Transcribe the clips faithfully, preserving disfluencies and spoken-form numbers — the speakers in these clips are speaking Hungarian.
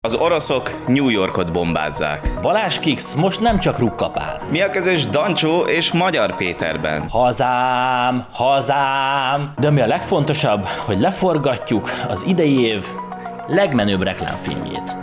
Az oroszok New Yorkot bombázzák. Balázs Kix most nem csak rukkapál. Mi a közös Dancsó és Magyar Péterben? Hazám, hazám. De ami a legfontosabb, hogy leforgatjuk az idei év legmenőbb reklámfilmjét.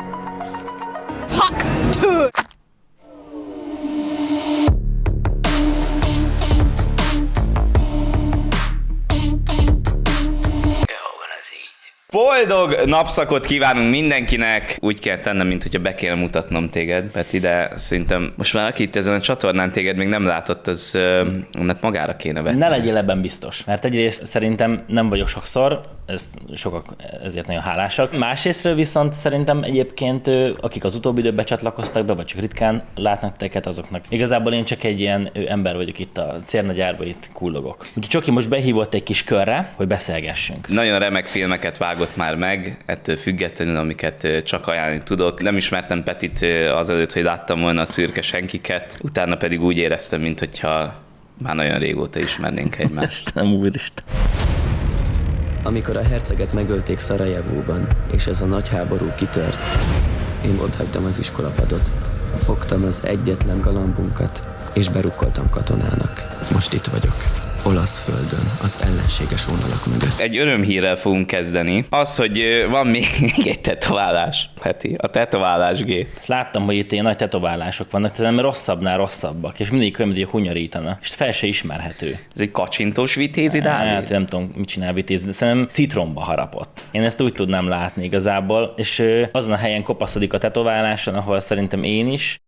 Boldog napszakot kívánunk mindenkinek! Úgy kell tennem, mint hogyha be kéne mutatnom téged, Peti, de szerintem most már aki itt ezen a csatornán téged még nem látott, az uh, annak magára kéne vetni. Ne legyél ebben biztos, mert egyrészt szerintem nem vagyok sokszor, ez sokak ezért nagyon hálásak. Másrésztről viszont szerintem egyébként akik az utóbbi időben csatlakoztak be, vagy csak ritkán látnak teket, azoknak igazából én csak egy ilyen ember vagyok itt a Cérnagyárba, itt kullogok. Úgyhogy Csoki most behívott egy kis körre, hogy beszélgessünk. Nagyon remek filmeket vágott már meg, ettől függetlenül, amiket csak ajánlani tudok. Nem ismertem Petit azelőtt, hogy láttam volna a Szürke senkiket, utána pedig úgy éreztem, mintha már nagyon régóta ismernénk egymást. Istenem, úristen. Amikor a herceget megölték Szarajevóban, és ez a nagy háború kitört, én otthagytam az iskolapadot. Fogtam az egyetlen galambunkat, és berukkoltam katonának. Most itt vagyok. Olasz földön, az ellenséges vonalak mögött. Egy örömhírrel fogunk kezdeni. Az, hogy van még egy tetoválás, Peti, a tetoválásgép. Ezt láttam, hogy itt ilyen nagy tetoválások vannak, ez nem rosszabbnál rosszabbak, és mindig olyan, hogy hunyarítana, és fel se ismerhető. Ez egy kacsintós vitézi, Dávid? Hát nem tudom, mit csinál vitézi, de szerintem citromba harapott. Én ezt úgy tudnám látni igazából, és azon a helyen kopaszodik a tetováláson, ahol szerintem én is,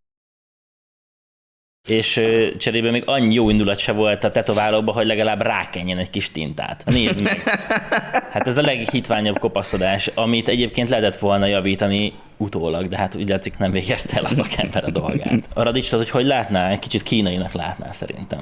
és cserébe még annyi jó indulat se volt a tetoválóba, hogy legalább rákenjen egy kis tintát. Nézd meg! Hát ez a leghitványabb kopaszodás, amit egyébként lehetett volna javítani utólag, de hát úgy látszik, nem végezte el a szakember a dolgát. A Radicsot, hogy hogy látná? Egy kicsit kínainak látná szerintem.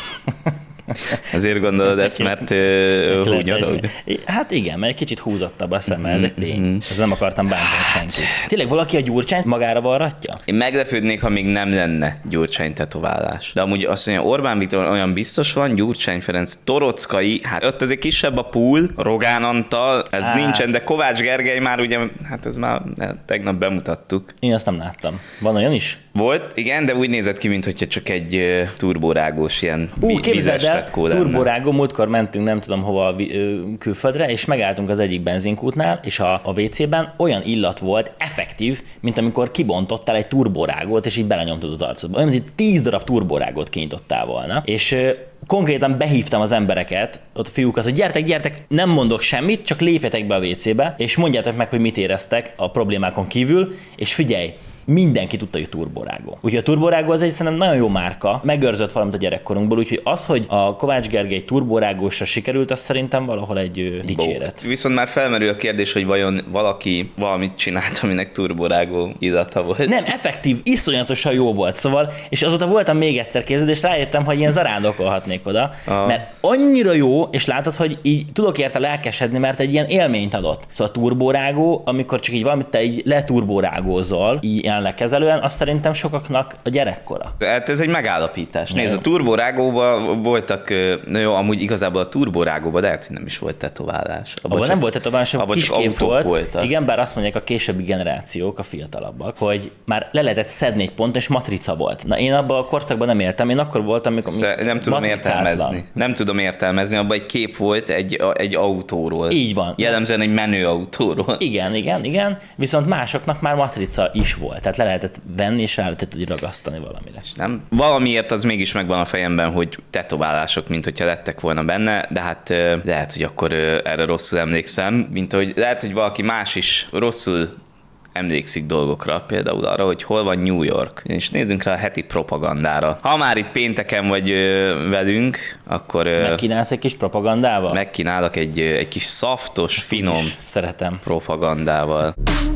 Azért gondolod ezt, mert uh, húnyolog? Hát igen, mert egy kicsit húzottabb a szeme, ez egy tény. Ez nem akartam bántani senkit. Tényleg valaki a Gyurcsányt magára varratja? Én meglepődnék, ha még nem lenne Gyurcsány tetoválás. De amúgy azt mondja, Orbán Viktor olyan biztos van, Gyurcsány Ferenc, Torockai, hát ott azért kisebb a pool, Rogán Antal, ez hát nincsen, de Kovács Gergely már ugye, hát ez már tegnap bemutattuk. Én ezt nem láttam. Van olyan is? Volt, igen, de úgy nézett ki, mintha csak egy uh, turborágós ilyen Ú, vizes tetkó lenne. Turborágó, múltkor mentünk nem tudom hova külföldre, és megálltunk az egyik benzinkútnál, és a, a vé cében olyan illat volt, effektív, mint amikor kibontottál egy turborágót, és így belenyomtad az arcodba. Olyan, mint tíz darab turborágót kinyitottál volna. És uh, konkrétan behívtam az embereket, ott a fiúkat, hogy gyertek, gyertek, nem mondok semmit, csak lépjetek be a vé cébe, és mondjátok meg, hogy mit éreztek a problémákon kívül, és figyelj, mindenki tudta, hogy turborágó. Úgyhogy a turborágó az egy szerintem nagyon jó márka, megőrzött valamit a gyerekkorunkból, úgyhogy az, hogy a Kovács Gergely turborágósra sikerült, az szerintem valahol egy ö, dicséret. Bó. Viszont már felmerül a kérdés, hogy vajon valaki valamit csinált, aminek turborágó illata volt. Nem, effektív, iszonyatosan jó volt, szóval, és azóta voltam még egyszer képzeld, és rájöttem, hogy ilyen zarándokolhatnék oda, ah. mert annyira jó, és látod, hogy így tudok érte lelkesedni, mert egy ilyen élményt adott. Szóval a turborágó, amikor csak így valamit te így leturborágózol, így lekezelően, azt szerintem sokaknak a gyerekkora. Hát ez egy megállapítás. Nézd, a turborágóban voltak, na jó, amúgy igazából a turborágóban lehet, hogy nem is volt tetoválás. Abban, abban nem volt tetoválás, abban kiskép volt. Voltak. Igen, bár azt mondják a későbbi generációk, a fiatalabbak, hogy már le lehetett szedni egy pont, és matrica volt. Na én abban a korszakban nem éltem, én akkor voltam, amikor Sze- Nem tudom értelmezni. Nem tudom értelmezni, abban egy kép volt egy, egy autóról. Így van. Jellemzően egy menő autóról. Igen, igen, igen, viszont másoknak már matrica is volt. Tehát le lehetett venni, és rá lehetett úgy ragasztani valamire. Nem? Valamiért az mégis megvan a fejemben, hogy tetoválások, mint hogyha lettek volna benne, de hát lehet, hogy akkor erre rosszul emlékszem, mint hogy lehet, hogy valaki más is rosszul emlékszik dolgokra, például arra, hogy hol van New York. És nézzünk rá a heti propagandára. Ha már itt pénteken vagy ö, velünk, akkor... Megkínálsz egy kis propagandával? Megkínálok egy, egy kis szaftos, finom szeretem. propagandával.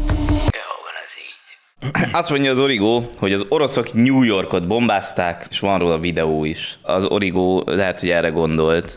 Azt mondja az Origo, hogy az oroszok New Yorkot bombázták, és van róla videó is. Az Origo lehet, hogy erre gondolt.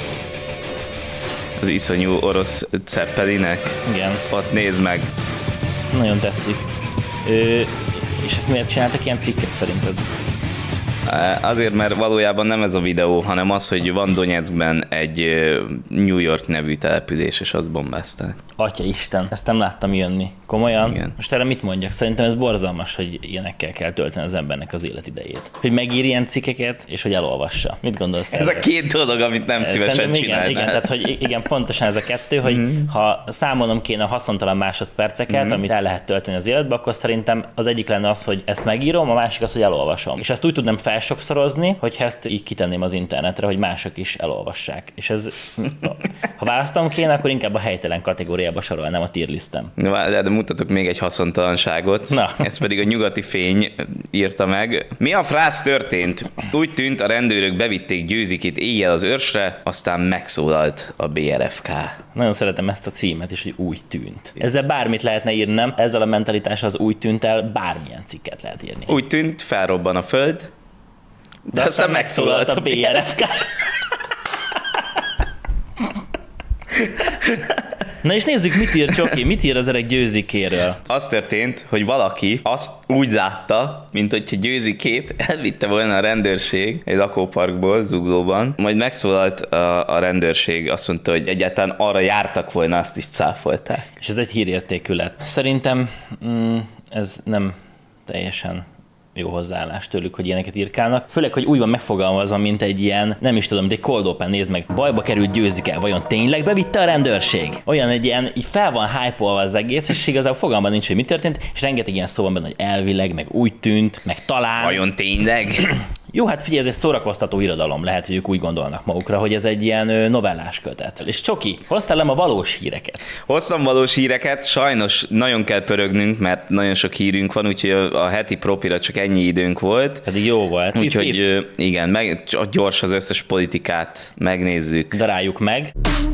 Az iszonyú orosz Zeppelinek. Igen. Ott nézd meg. Nagyon tetszik. Ö, és ezt miért csináltak ilyen cikket szerinted? Azért, mert valójában nem ez a videó, hanem az, hogy van Donetskben egy New York nevű település, és azt bombázták. Atya Isten, ezt nem láttam jönni. Komolyan? Igen. Most erre mit mondjak? Szerintem ez borzalmas, hogy ilyenekkel kell tölteni az embernek az életidejét. Hogy megír ilyen cikkeket, és hogy elolvassa. Mit gondolsz? Ez a két dolog, amit nem szívesen csinálnál. Igen, igen, tehát hogy igen, pontosan ez a kettő, hogy mm. ha számolnom kéne a haszontalan másodperceket, mm. amit el lehet tölteni az életbe, akkor szerintem az egyik lenne az, hogy ezt megírom, a másik az, hogy elolvasom. És ezt úgy tudnám felsokszorozni, hogy ezt így kitenném az internetre, hogy mások is elolvassák. És ez, ha választom kéne, akkor inkább a helytelen kategóriába sorolnám a tier listem. De, de mutatok még egy haszontalanságot. Na. Ez pedig a Nyugati Fény írta meg. Mi a frász történt? Úgy tűnt, a rendőrök bevitték Győzikét éjjel az őrsre, aztán megszólalt a bé er ef ká. Nagyon szeretem ezt a címet is, hogy úgy tűnt. Ezzel bármit lehetne írni, nem? Ezzel a mentalitással az úgy tűnt el, bármilyen cikket lehet írni. Úgy tűnt, felrobban a föld, de, de aztán megszólalt a bé er ef ká. Na és nézzük, mit ír Csoki, mit ír az öreg Győzikéről. Az történt, hogy valaki azt úgy látta, mint hogyha Győzikét elvitte volna a rendőrség egy lakóparkból, Zuglóban, majd megszólalt a, a rendőrség, azt mondta, hogy egyáltalán arra jártak volna, azt is cáfolták. És ez egy hírértékű lett. Szerintem mm, ez nem teljesen jó hozzáállás tőlük, hogy ilyeneket írkálnak. Főleg, hogy úgy van megfogalmazva, mint egy ilyen, nem is tudom, mint egy cold open, nézd meg, bajba került Győzike, vajon tényleg bevitte a rendőrség? Olyan egy ilyen, így fel van hype-olva az egész, és igazából fogalma nincs, hogy mi történt, és rengeteg ilyen szó van benne, hogy elvileg, meg úgy tűnt, meg talán. Vajon tényleg? Jó, hát figyelj, ez egy szórakoztató irodalom, lehet, hogy ők úgy gondolnak magukra, hogy ez egy ilyen novellás kötet. És Csoki, hoztál a valós híreket? Hoztam valós híreket, sajnos nagyon kell pörögnünk, mert nagyon sok hírünk van, úgyhogy a heti propira csak ennyi időnk volt. Pedig jó volt. Úgyhogy igen, meg, gyors az összes politikát megnézzük. Daráljuk meg.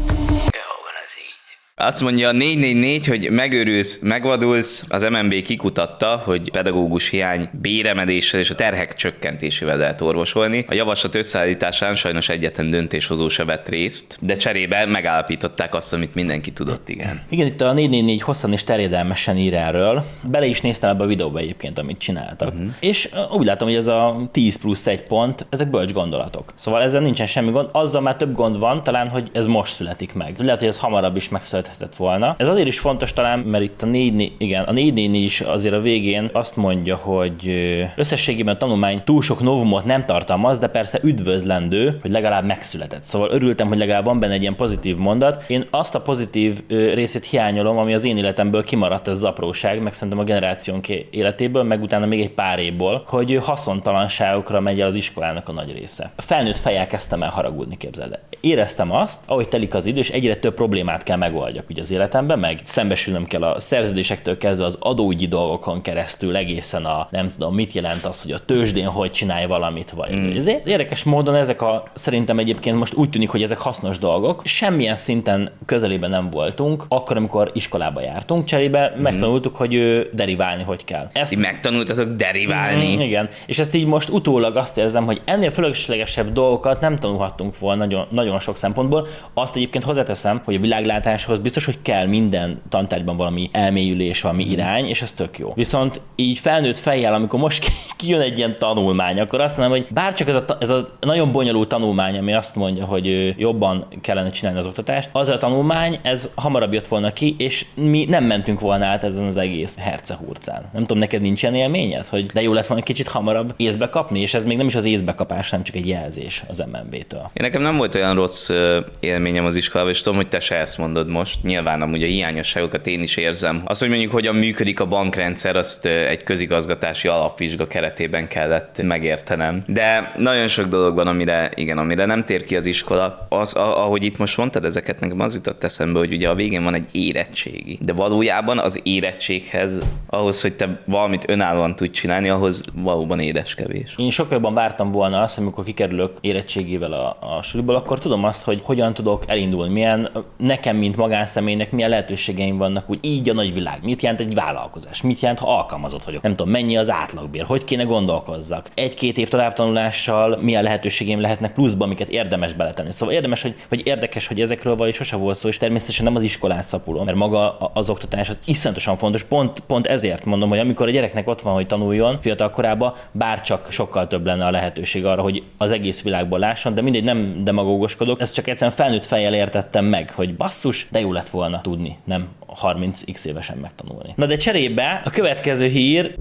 Azt mondja a négy négy négy, hogy megőrülsz, megvadulsz. Az em en bé kikutatta, hogy pedagógus hiány béremeléssel és a terhek csökkentésével lehet orvosolni. A javaslat összeállításán sajnos egyetlen döntéshozó se vett részt, de cserébe megállapították azt, amit mindenki tudott, igen. Igen, itt a négy négy négy hosszan és terjedelmesen ír erről. Bele is néztem ebbe a videóba egyébként, amit csináltak. Uh-huh. És úgy látom, hogy ez a tíz plusz egy pont, ezek bölcs gondolatok. Szóval ezzel nincsen semmi gond. Azzal már több gond van, talán, hogy ez most születik meg. Lehet, hogy ez hamarabb is megszületett volna. Ez azért is fontos talán, mert itt a négy, igen, a négy négy négy is azért a végén azt mondja, hogy összességében a tanulmány túl sok novumot nem tartalmaz, de persze üdvözlendő, hogy legalább megszületett. Szóval örültem, hogy legalább van benne egy ilyen pozitív mondat. Én azt a pozitív részét hiányolom, ami az én életemből kimaradt, ez az apróság, meg szerintem a generációnk életéből, meg utána még egy pár évból, hogy haszontalanságokra megy el az iskolának a nagy része. A felnőtt fejjel kezdtem el haragudni, képzeld el. Éreztem azt, ahogy telik az idő, és egyre több problémát kell megoldjak ugye az életemben, meg szembesülnöm kell a szerződésektől kezdve az adóügyi dolgokon keresztül egészen a nem tudom, mit jelent az, hogy a tőzsdén hogy csinálj valamit, vagy. Mm. Ezért érdekes módon ezek a, szerintem egyébként most úgy tűnik, hogy ezek hasznos dolgok. Semmilyen szinten közelében nem voltunk, akkor, amikor iskolába jártunk, cserébe mm. megtanultuk, hogy ő deriválni hogy kell. Ezt Ti megtanultatok deriválni? Mm, igen. És ezt így most utólag azt érzem, hogy ennél fölöslegesebb dolgokat nem tanulhattunk volna nagyon, nagyon sok szempontból. Azt egyébként hozzáteszem, hogy a világlátáshoz biztos, hogy kell minden tantárgyban valami elmélyülés, valami mm. irány, és ez tök jó. Viszont így felnőtt fejjel, amikor most kijön egy ilyen tanulmány, akkor azt mondom, hogy bárcsak ez a, ez a nagyon bonyolult tanulmány, ami azt mondja, hogy jobban kellene csinálni az oktatást, az a tanulmány, ez hamarabb jött volna ki, és mi nem mentünk volna át ezen az egész hercehurcán. Nem tudom, neked nincsen élményed, hogy de jó lett volna kicsit hamarabb észbe kapni, és ez még nem is az észbekapás, hanem csak egy jelzés az em en bé-től. Én nekem nem volt olyan rossz élményem az iskolában, és tudom, hogy te se ezt mondod most. Nyilván amúgy a hiányosságokat én is érzem. Az, hogy mondjuk hogyan működik a bankrendszer, azt egy közigazgatási alapvizsga keretében kellett megértenem. De nagyon sok dolog van, amire, igen, amire nem tér ki az iskola. Az, ahogy itt most mondtad ezeket, nekem az jutott eszembe, hogy ugye a végén van egy érettségi. De valójában az érettséghez, ahhoz, hogy te valamit önállóan tudj csinálni, ahhoz valóban édeskevés. Én sokkal jobban vártam volna azt, amikor kikerülök érettségével a, a suliból, akkor tudom azt, hogy hogyan tudok elindulni, milyen nekem, mint magánszemélynek, milyen lehetőségeim vannak, úgy így a nagyvilág. Mit jelent egy vállalkozás? Mit jelent, ha alkalmazott vagyok? Nem tudom, mennyi az átlagbér? Hogy kéne gondolkozzak? Egy-két év továbbtanulással milyen lehetőségeim lehetnek pluszban, amiket érdemes beletenni. Szóval érdemes, hogy, vagy érdekes, hogy ezekről vagy sose volt szó, és természetesen nem az iskolát szapulom, mert maga az oktatás az iszonyatosan fontos. Pont, pont ezért mondom, hogy amikor a gyereknek ott van, hogy tanuljon fiatal korában, bár csak sokkal több lenne a lehetőség arra, hogy az egész világból lásson, de mindegy, nem demagógoskodok, ezt csak egyszerűen felnőtt fejjel értettem meg, hogy basszus, de jó jó lett volna tudni, nem harminc x évesen megtanulni. Na de cserébe a következő hír...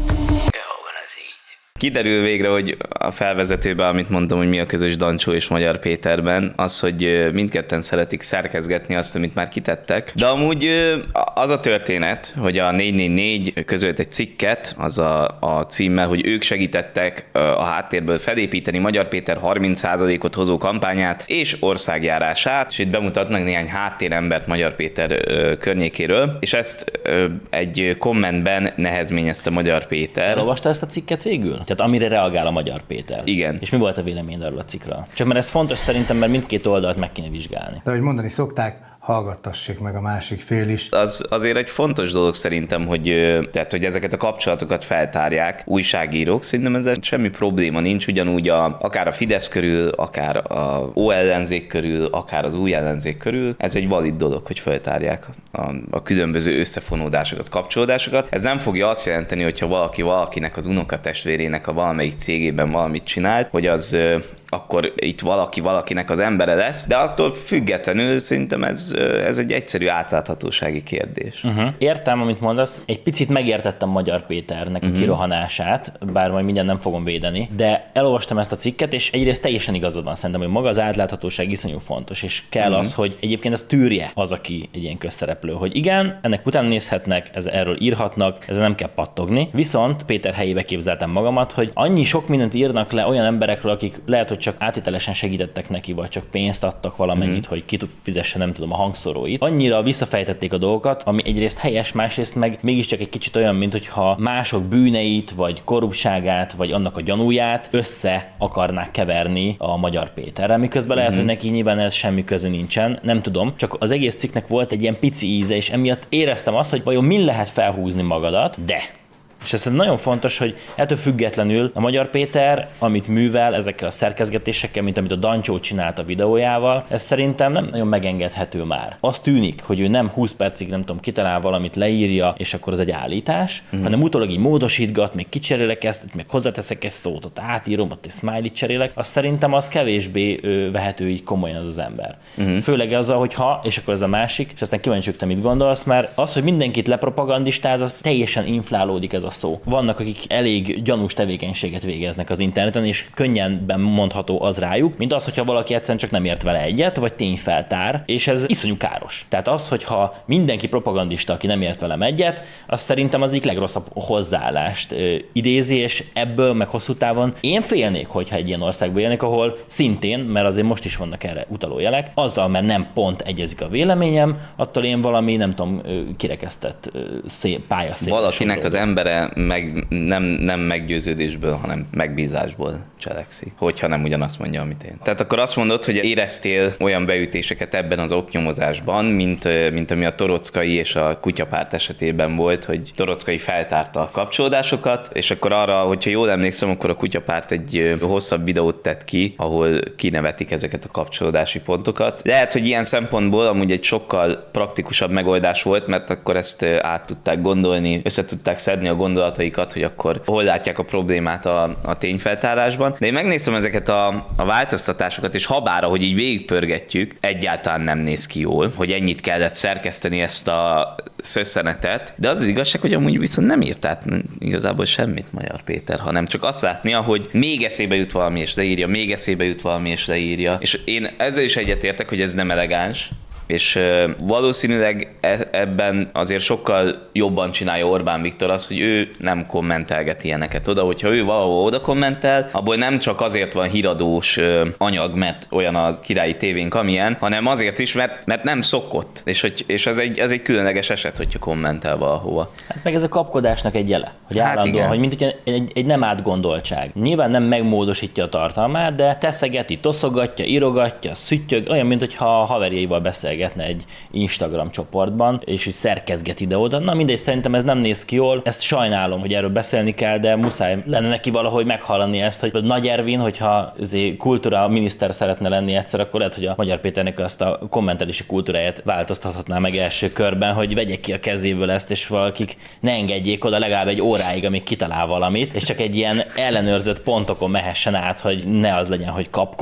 Kiderül végre, hogy a felvezetőben, amit mondtam, hogy mi a közös Dancsó és Magyar Péterben, az, hogy mindketten szeretik szerkezgetni azt, amit már kitettek. De amúgy az a történet, hogy a négy négy négy közölt egy cikket, az a, a címmel, hogy ők segítettek a háttérből felépíteni Magyar Péter harminc százalékot hozó kampányát és országjárását, és itt bemutatnak néhány háttérembert Magyar Péter környékéről, és ezt egy kommentben nehezményezte Magyar Péter. Elolvasta ezt a cikket végül? Tehát amire reagál a Magyar Péter. Igen. És mi volt a vélemény erről a cikkről? Csak mert ez fontos szerintem, mert mindkét oldalt meg kéne vizsgálni. De ahogy mondani szokták, hallgattassék meg a másik fél is. Az azért egy fontos dolog szerintem, hogy, tehát, hogy ezeket a kapcsolatokat feltárják újságírók. Szerintem ezzel semmi probléma nincs, ugyanúgy a, akár a Fidesz körül, akár a ó ellenzék körül, akár az új ellenzék körül. Ez egy valid dolog, hogy feltárják a, a különböző összefonódásokat, kapcsolódásokat. Ez nem fogja azt jelenteni, hogyha valaki valakinek az unokatestvérének a valamelyik cégében valamit csinált, hogy az akkor itt valaki valakinek az embere lesz, de attól függetlenül szerintem ez, ez egy egyszerű átláthatósági kérdés. Uh-huh. Értem, amit mondasz, egy picit megértettem Magyar Péternek uh-huh. a kirohanását, bár majd mindjárt nem fogom védeni, de elolvastam ezt a cikket, és egyrészt teljesen igazad van szerintem, hogy maga az átláthatóság iszonyú fontos, és kell uh-huh. az, hogy egyébként ezt tűrje az, aki egy ilyen közszereplő, hogy igen, ennek után nézhetnek, ez, erről írhatnak, ezzel nem kell pattogni, viszont Péter helyébe képzeltem magamat, hogy annyi sok mindent írnak le olyan emberekről, akik lehet, hogy csak átételesen segítettek neki, vagy csak pénzt adtak valamennyit, mm. hogy ki fizesse, nem tudom, a hangszoróit. Annyira visszafejtették a dolgokat, ami egyrészt helyes, másrészt meg mégiscsak egy kicsit olyan, mint hogyha mások bűneit, vagy korruptságát, vagy annak a gyanúját össze akarnák keverni a Magyar Péterrel, miközben lehet, mm. hogy neki nyilván ez semmi köze nincsen, nem tudom, csak az egész cikknek volt egy ilyen pici íze, és emiatt éreztem azt, hogy vajon min lehet felhúzni magadat, de és ez nagyon fontos, hogy ettől függetlenül a Magyar Péter, amit művel ezekkel a szerkezgetésekkel, mint amit a Dancsó csinált a videójával, ez szerintem nem nagyon megengedhető már. Az tűnik, hogy ő nem húsz percig, nem tudom, kitalál valamit, leírja, és akkor az egy állítás, uh-huh. hanem utólag így módosítgat, még kicserélek ezt, még hozzáteszek egy szót, ott átírom, ott egy smiley-t cserélek, azt szerintem az kevésbé ö, vehető így komolyan az az ember. Uh-huh. Főleg az, hogy ha, és akkor ez a másik, és aztán kíváncsi vagyok, te mit gondolsz, mert az, hogy mindenkit lepropagandistáz, az teljesen inflálódik ez a szó. Vannak, akik elég gyanús tevékenységet végeznek az interneten, és könnyenben mondható az rájuk, mint az, hogyha valaki egyszerűen csak nem ért vele egyet, vagy tényfeltár, és ez iszonyú káros. Tehát az, hogyha mindenki propagandista, aki nem ért velem egyet, az szerintem az egyik legrosszabb hozzáállást ö, idézi, és ebből meg hosszú távon én félnék, hogyha egy ilyen országban élnék, ahol szintén, mert azért most is vannak erre utaló jelek, azzal, mert nem pont egyezik a véleményem, attól én valami, nem tudom, kirekesztett szép pályaszép. Valakinek az embere meg nem, nem meggyőződésből, hanem megbízásból cselekszik, hogyha nem ugyanazt mondja, amit én. Tehát akkor azt mondod, hogy éreztél olyan beütéseket ebben az oknyomozásban, mint, mint ami a Torockai és a Kutyapárt esetében volt, hogy Torockai feltárta a kapcsolódásokat, és akkor arra, hogyha jól emlékszem, akkor a Kutyapárt egy hosszabb videót tett ki, ahol kinevetik ezeket a kapcsolódási pontokat. Lehet, hogy ilyen szempontból amúgy egy sokkal praktikusabb megoldás volt, mert akkor ezt át tudták gondolni, össze tudták szedni a gondolataikat, hogy akkor hol látják a problémát a, a tényfeltárásban. De én megnéztem ezeket a, a változtatásokat, és habára, hogy így végigpörgetjük, egyáltalán nem néz ki jól, hogy ennyit kellett szerkeszteni ezt a szösszenetet, de az az igazság, hogy amúgy viszont nem írt át igazából semmit Magyar Péter, hanem csak azt látnia, hogy még eszébe jut valami, és leírja, még eszébe jut valami, és leírja. És én ezzel is egyetértek, hogy ez nem elegáns, és valószínűleg ebben azért sokkal jobban csinálja Orbán Viktor azt, hogy ő nem kommentelget ilyeneket oda, hogyha ő valahol oda kommentel, abból nem csak azért van híradós anyag, mert olyan a királyi tévénk, amilyen, hanem azért is, mert, mert nem szokott, és, hogy, és ez, egy, ez egy különleges eset, hogyha kommentel valahova. Hát meg ez a kapkodásnak egy jele, hogy hát állandóan, igen. hogy mint egy, egy, egy nem átgondoltság. Nyilván nem megmódosítja a tartalmát, de teszegeti, toszogatja, írogatja, szüttyög, olyan, mint hogyha a haverjaival beszélgetne egy Instagram csoportban, és úgy szerkezget ide-oda. Na mindegy, szerintem ez nem néz ki jól. Ezt sajnálom, hogy erről beszélni kell, de muszáj lenne neki valahogy meghallani ezt, hogy Nagy Ervin, hogyha kultúra miniszter szeretne lenni egyszer, akkor lehet, hogy a Magyar Péternek azt a kommentelési kultúráját változtathatná meg első körben, hogy vegyek ki a kezéből ezt, és valakik ne engedjék oda legalább egy óráig, amíg kitalál valamit, és csak egy ilyen ellenőrzött pontokon mehessen át, hogy ne az legyen, hogy kapkod,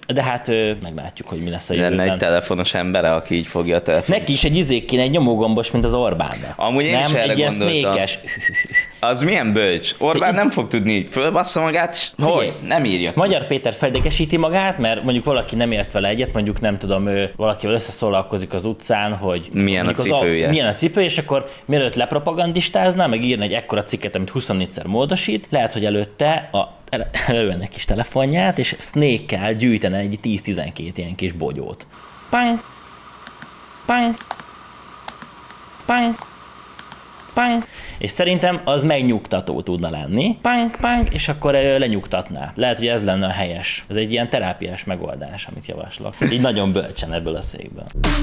De hát ö, meglátjuk, hogy mi lesz a Lenne jövőben. egy telefonos embere, aki így fogja a telefont. Neki is egy izék kéne, egy nyomógombos, mint az Orbánnak. Amúgy én nem, is erre egy ilyen gondoltam. sznékes. Az milyen bölcs. Orbán nem fog tudni, hogy fölbassza magát, hogy nem írja. Magyar Péter feldegesíti magát, mert mondjuk valaki nem ért vele egyet, mondjuk nem tudom, ő valakivel összeszólalkozik az utcán, hogy Milyen a mondjuk az cipője. milyen a cipője, és akkor mielőtt lepropagandistázná, meg írna egy ekkora cikket, amit huszonnégyszer módosít, lehet, hogy előtte a elővennek kis telefonját, és Snake-kel gyűjtene egy tíz-tizenkét ilyen kis bogyót. Pang! Pang! Pang! Pang! És szerintem az megnyugtató tudna lenni. Pang, pang, és akkor lenyugtatná. Lehet, hogy ez lenne a helyes. Ez egy ilyen terápiás megoldás, amit javaslok. Így nagyon bölcsen ebből a székből.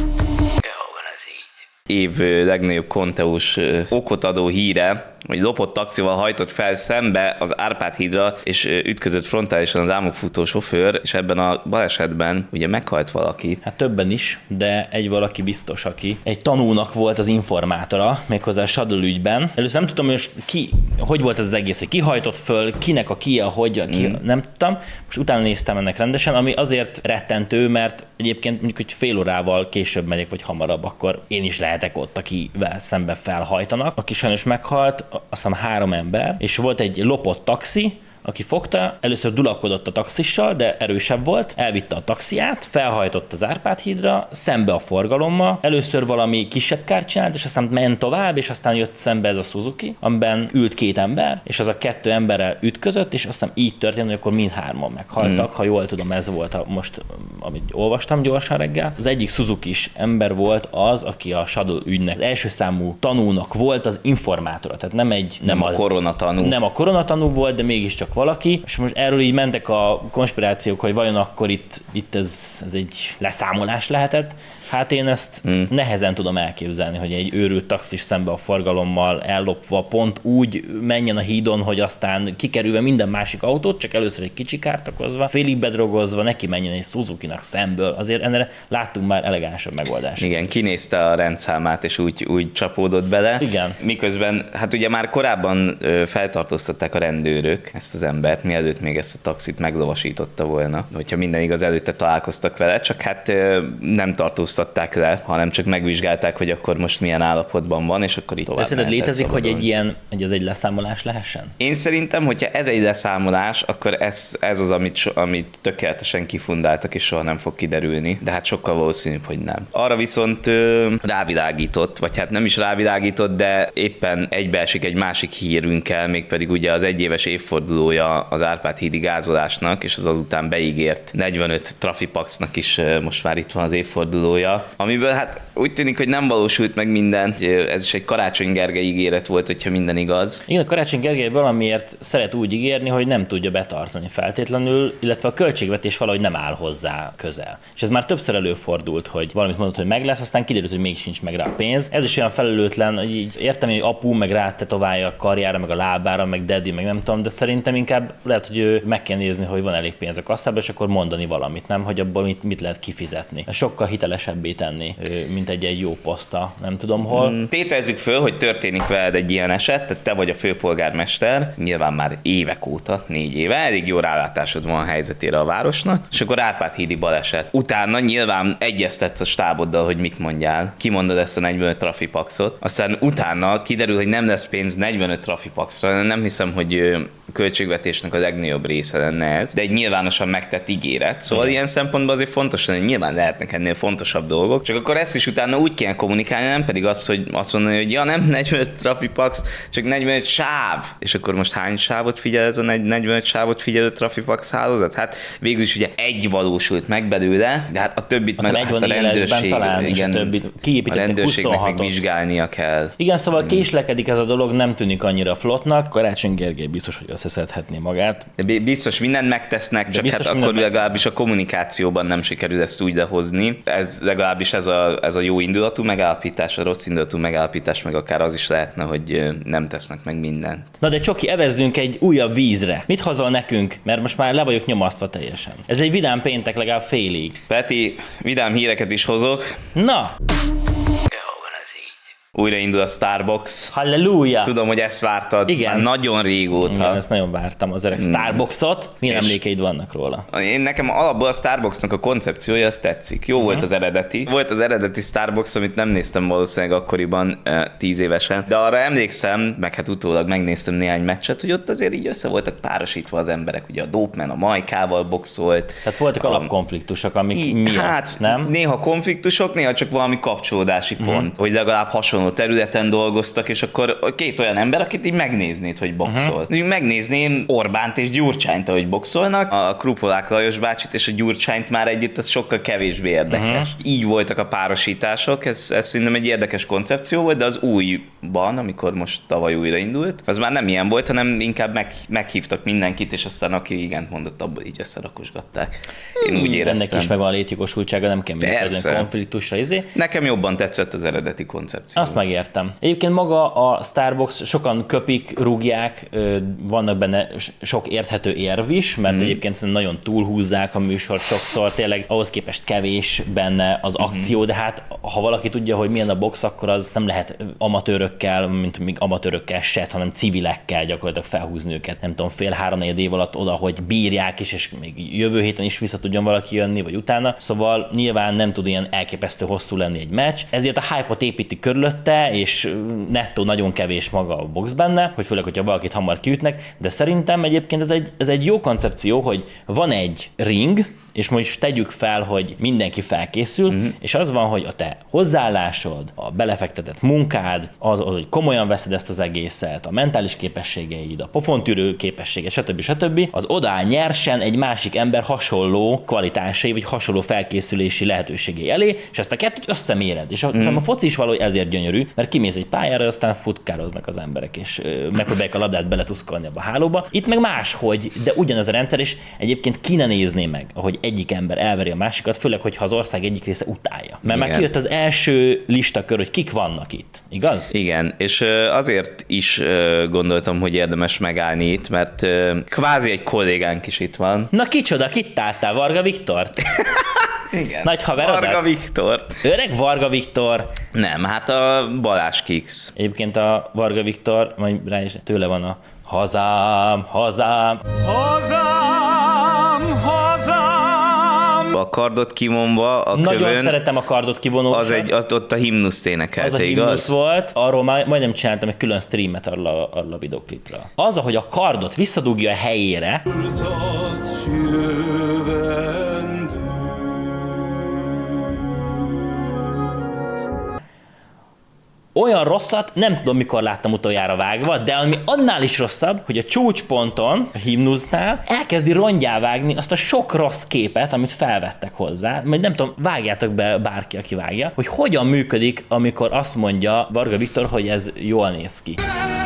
Év ö, legnagyobb konteós ö, okot adó híre, hogy lopott taxival hajtott fel szembe az Árpád hídra, és ö, ütközött frontálisan az álmokfutó sofőr, és ebben a balesetben ugye meghalt valaki. Hát többen is, de egy valaki biztos, aki egy tanúnak volt az informátora, méghozzá a Shuttle ügyben. Először nem tudtam, hogy most ki, hogy volt ez az egész, hogy ki hajtott föl, kinek a kia, hogy ki, mm. nem tudtam. Most utána néztem ennek rendesen, ami azért rettentő, mert egyébként mondjuk, hogy fél órával később megyek, vagy hamarabb, akkor én is lehetek ott, akivel szembe felhajtanak. Aki sajnos meghalt, azt hiszem három ember, és volt egy lopott taxi, aki fogta, először dulakodott a taxissal, de erősebb volt, elvitte a taxiát, felhajtott az Árpád hídra, szembe a forgalommal, először valami kisebb kárt csinált, és aztán ment tovább, és aztán jött szembe ez a Suzuki, amiben ült két ember, és az a kettő emberrel ütközött, és aztán így történt, hogy akkor mindhárman meghaltak, hmm. ha jól tudom, ez volt a, most, amit olvastam gyorsan reggel. Az egyik Suzukis ember volt az, aki a Shuttle ügynek az első számú tanúnak volt az informátora, tehát nem egy... Nem, nem a, a koronatanú. Nem a koronatanú volt, de mégiscsak valaki, és most erről így mentek a konspirációk, hogy vajon akkor itt, itt ez, ez egy leszámolás lehetett. Hát én ezt hmm. nehezen tudom elképzelni, hogy egy őrült taxis szembe a forgalommal ellopva pont úgy menjen a hídon, hogy aztán kikerülve minden másik autót, csak először egy kicsi kárt okozva, félig bedrogozva, neki menjen egy Suzukinak szemből. Azért ennek láttunk már elegánsabb megoldást. Igen, kinézte a rendszámát, és úgy, úgy csapódott bele. Igen. Miközben, hát ugye már korábban feltartóztatták a rendőrök ezt az embert, mielőtt még ezt a taxit meglovasította volna. Hogyha minden igaz, előtte találkoztak vele, csak hát nem tartóztatták le, hanem csak megvizsgálták, hogy akkor most milyen állapotban van, és akkor így tovább. De szerinted létezik, szabadon. hogy egy ilyen, hogy ez egy leszámolás lehessen? Én szerintem, hogyha ez egy leszámolás, akkor ez, ez az, amit, amit tökéletesen kifundáltak, és soha nem fog kiderülni. De hát sokkal valószínűbb, hogy nem. Arra viszont ö, rávilágított, vagy hát nem is rávilágított, de éppen egybeesik egy másik hírünkkel, mégpedig ugye az egyéves évfordulója az Árpád hídi gázolásnak, és az azután beígért negyvenöt trafipaxnak is most már itt van az évfordulója, amiből hát úgy tűnik, hogy nem valósult meg minden. Ez is egy Karácsony Gergely ígéret volt, hogyha minden igaz. Igen, a Karácsony Gergely valamiért szeret úgy ígérni, hogy nem tudja betartani feltétlenül, illetve a költségvetés valahogy nem áll hozzá közel. És ez már többször előfordult, hogy valamit mondott, hogy meg lesz, aztán kiderült, hogy még sincs meg rá a pénz. Ez is olyan felelőtlen, hogy így értem, hogy apu meg rátetoválja a karjára, meg a lábára, meg daddy, meg nem tudom, de szerintem inkább lehet, hogy ő meg kell nézni, hogy van elég pénz a kasszában, és akkor mondani valamit, nem, hogy abból mit, mit lehet kifizetni. Sokkal hitelesebbé tenni, mint egy, egy jó poszta, nem tudom hol. Tételezzük föl, hogy történik veled egy ilyen eset, tehát te vagy a főpolgármester, nyilván már évek óta, négy éve, elég jó rálátásod van a helyzetére a városnak, és akkor Árpád hídi baleset. Utána nyilván egyeztetsz a stáboddal, hogy mit mondjál, kimondod ezt a negyvenöt trafipaxot, aztán utána kiderül, hogy nem lesz pénz negyvenöt trafipaxra, nem hiszem, hogy a költségvetésnek a legnagyobb része lenne ez, de egy nyilvánosan megtett ígéret. Szóval ilyen szempontból azért fontos, hogy nyilván lehetnek ennél fontosabb dolgok, csak akkor ezt is utána úgy kell kommunikálni, nem pedig az, hogy azt mondani, hogy ja, nem negyvenöt trafipax, csak negyvenöt sáv. És akkor most hány sávot figyel ez a negyvenöt sávot figyelő trafipax hálózat? Hát végül is ugye egy valósult meg belőle, de hát a többit meg hát a rendőrség, talán, igen, és a, többit a rendőrségnek meg vizsgálnia kell. Igen, szóval késlekedik ez a dolog, nem tűnik annyira flottnak. Karácsony Gergely biztos, hogy összeszedhetné magát. De biztos mindent megtesznek, csak hát akkor legalábbis a kommunikációban nem sikerül ezt úgy lehozni. Ez legalábbis ez a, ez a jó indulatú megállapítás, a rossz indulatú megállapítás, meg akár az is lehetne, hogy nem tesznek meg mindent. Na de Csoki, evezzünk egy újabb vízre. Mit hozol nekünk? Mert most már le vagyok nyomasztva teljesen. Ez egy vidám péntek legalább félig. Peti, vidám híreket is hozok. Na! Újraindul a Starbucks. Halleluja! Tudom, hogy ezt vártad. Igen. Már nagyon régóta. Igen, ezt nagyon vártam, az öreg Starbucksot. Milyen És- emlékeid vannak róla? Én nekem alapból a Starbucksnak a koncepciója, az tetszik. Jó uh-huh. volt az eredeti. Volt az eredeti Starbucks, amit nem néztem valószínűleg akkoriban, tíz évesen. De arra emlékszem, meg hát utólag megnéztem néhány meccset, hogy ott azért így össze voltak párosítva az emberek. Ugye a Dopeman a Majkával boxolt. Tehát voltak a... alapkonfliktusok, amik Í- miatt, hát, nem? néha konfliktusok, néha csak valami kapcsolódási uh-huh. pont, hogy legalább hasonló területen dolgoztak, és akkor két olyan ember, akit így megnéznéd, hogy boxol. Uh-huh. Megnézném Orbánt és Gyurcsányt, ahogy boxolnak, a Krupolák Lajos bácsit és a Gyurcsányt már együtt, az sokkal kevésbé érdekes. Uh-huh. Így voltak a párosítások, ez, ez szerintem egy érdekes koncepció volt, de az újban, amikor most tavaly újraindult, az már nem ilyen volt, hanem inkább meg, meghívtak mindenkit, és aztán aki igent mondott, abból így összerakosgatták. Én úgy éreztem. Ennek is megvan a létjogosultsága, nem kell mindenki konfliktusra izé. Nekem jobban tetszett az eredeti koncepció. Azt megértem. Egyébként maga a Starbucks sokan köpik, rúgják, vannak benne sok érthető érv is, mert mm. egyébként nagyon túlhúzzák a műsort sokszor, tényleg ahhoz képest kevés benne az akció, mm. de hát ha valaki tudja, hogy milyen a box, akkor az nem lehet amatőrökkel, mint még amatőrökkel se, hanem civilekkel gyakorlatilag felhúzni őket, nem tudom, fél-három-négy év alatt oda, hogy bírják is, és még jövő héten is vissza tudjon valaki jönni, vagy utána. Szóval nyilván nem tud ilyen elképesztő hosszú lenni egy meccs, ezért a hype-ot építi körülötte, és nettó nagyon kevés maga a box benne, hogy főleg, hogyha valakit hamar kiütnek, de szerintem egyébként ez egy, ez egy jó koncepció, hogy van egy ring, és most tegyük fel, hogy mindenki felkészül, uh-huh. és az van, hogy a te hozzáállásod, a belefektetett munkád, az, hogy komolyan veszed ezt az egészet, a mentális képességeid, a pofontűrő képességed, stb. stb. Az odaáll nyersen egy másik ember hasonló kvalitásai, vagy hasonló felkészülési lehetőségei elé, és ezt a kettőt összeméred. És a, uh-huh. a foci is valahogy ezért gyönyörű, mert kimész egy pályára, aztán futkároznak az emberek, és ö, megpróbálják a labdát beletuszkolni abba a hálóba. Itt meg máshogy, de ugyanez a rendszer, és egyébként ki ne nézné meg, ahogy egyik ember elveri a másikat, főleg, hogyha az ország egyik része utálja. Mert igen. már kijött az első listakör, hogy kik vannak itt, igaz? Igen, és azért is gondoltam, hogy érdemes megállni itt, mert kvázi egy kollégánk is itt van. Na kicsoda, kit táltál? Varga Viktort? Igen. Nagy haverodat? Varga Viktort. Öreg Varga Viktor. Nem, hát a Balázs Kix. Egyébként a Varga Viktor, majd rá is tőle van a hazám, hazám, hazám, hazám. A kardot kivonva a Nagyon kövön. szeretem a kardot kivonósat. Az egy, az ott a himnuszt énekelte, az a igaz? himnusz volt, arról már majdnem csináltam egy külön streamet arra, arra a videoklipra. Az, ahogy a kardot visszadugja a helyére, olyan rosszat nem tudom, mikor láttam utoljára vágva, de ami annál is rosszabb, hogy a csúcsponton, a himnusznál elkezdi rongyá vágni azt a sok rossz képet, amit felvettek hozzá, majd nem tudom, vágjátok be bárki, aki vágja, hogy hogyan működik, amikor azt mondja Varga Viktor, hogy ez jól néz ki.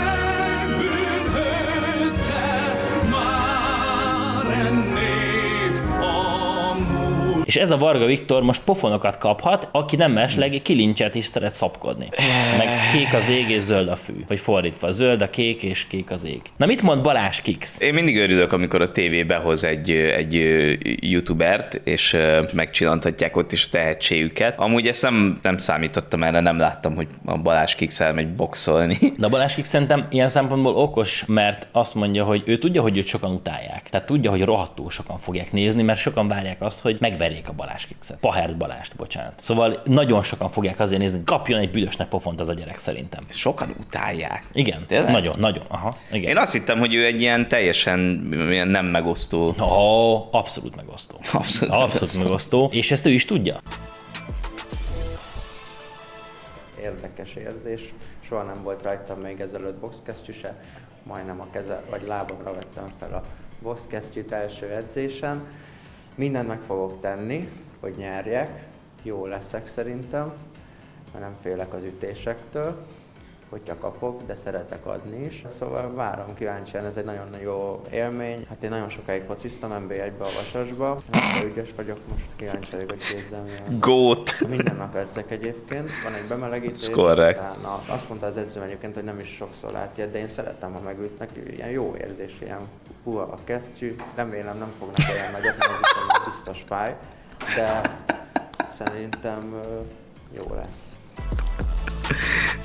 És ez a Varga Viktor most pofonokat kaphat, aki nem mesleg kilincset is szeret szapkodni. Meg kék az ég és zöld a fű. Vagy fordítva, zöld a kék és kék az ég. Na mit mond Balázs Kix? Én mindig örülök, amikor a tévé behoz egy, egy youtubert, és megcsillantatják ott is a tehetségüket. Amúgy ezt nem, nem számítottam erre, nem láttam, hogy a Balázs Kix elmegy boxolni. De a Balázs Kix szerintem ilyen szempontból okos, mert azt mondja, hogy ő tudja, hogy őt sokan utálják. Tehát tudja, hogy rohadtul sokan fogják nézni, mert sokan várják azt, hogy megverjék a Balázs Kixet. Pahert Balást, bocsánat. Szóval nagyon sokan fogják azért nézni, kapjon egy büdösnek pofont az a gyerek szerintem. Sokan utálják. Igen, tényleg? Nagyon, nagyon. Aha, igen. Én azt hittem, hogy ő egy ilyen teljesen ilyen nem megosztó. Ó, oh, abszolút megosztó. Abszolút, abszolút megosztó. megosztó. És ezt ő is tudja. Érdekes érzés. Soha nem volt rajtam még ezelőtt boxkesztyű se. Majdnem a keze vagy lábamra vettem fel a boxkesztyűt első edzésen. Mindent meg fogok tenni, hogy nyerjek. Jó leszek szerintem, mert nem félek az ütésektől, hogyha kapok, de szeretek adni is. Szóval várom kíváncsian, ez egy nagyon jó élmény. Hát én nagyon sokáig fociztam en bé egybe a Vasasba. Nem ügyes vagyok, most kíváncsi vagyok, hogy kézzel milyen. Gót! Minden nap edzek egyébként, van egy bemelegítés. Correct. Utána azt mondta az edzőm egyébként, hogy nem is sokszor látja, de én szeretem, ha megütnek, ilyen jó érzés, ilyen puha a kesztyű. Remélem nem fognak olyan nagyot, mert biztos fáj, de szerintem jó lesz.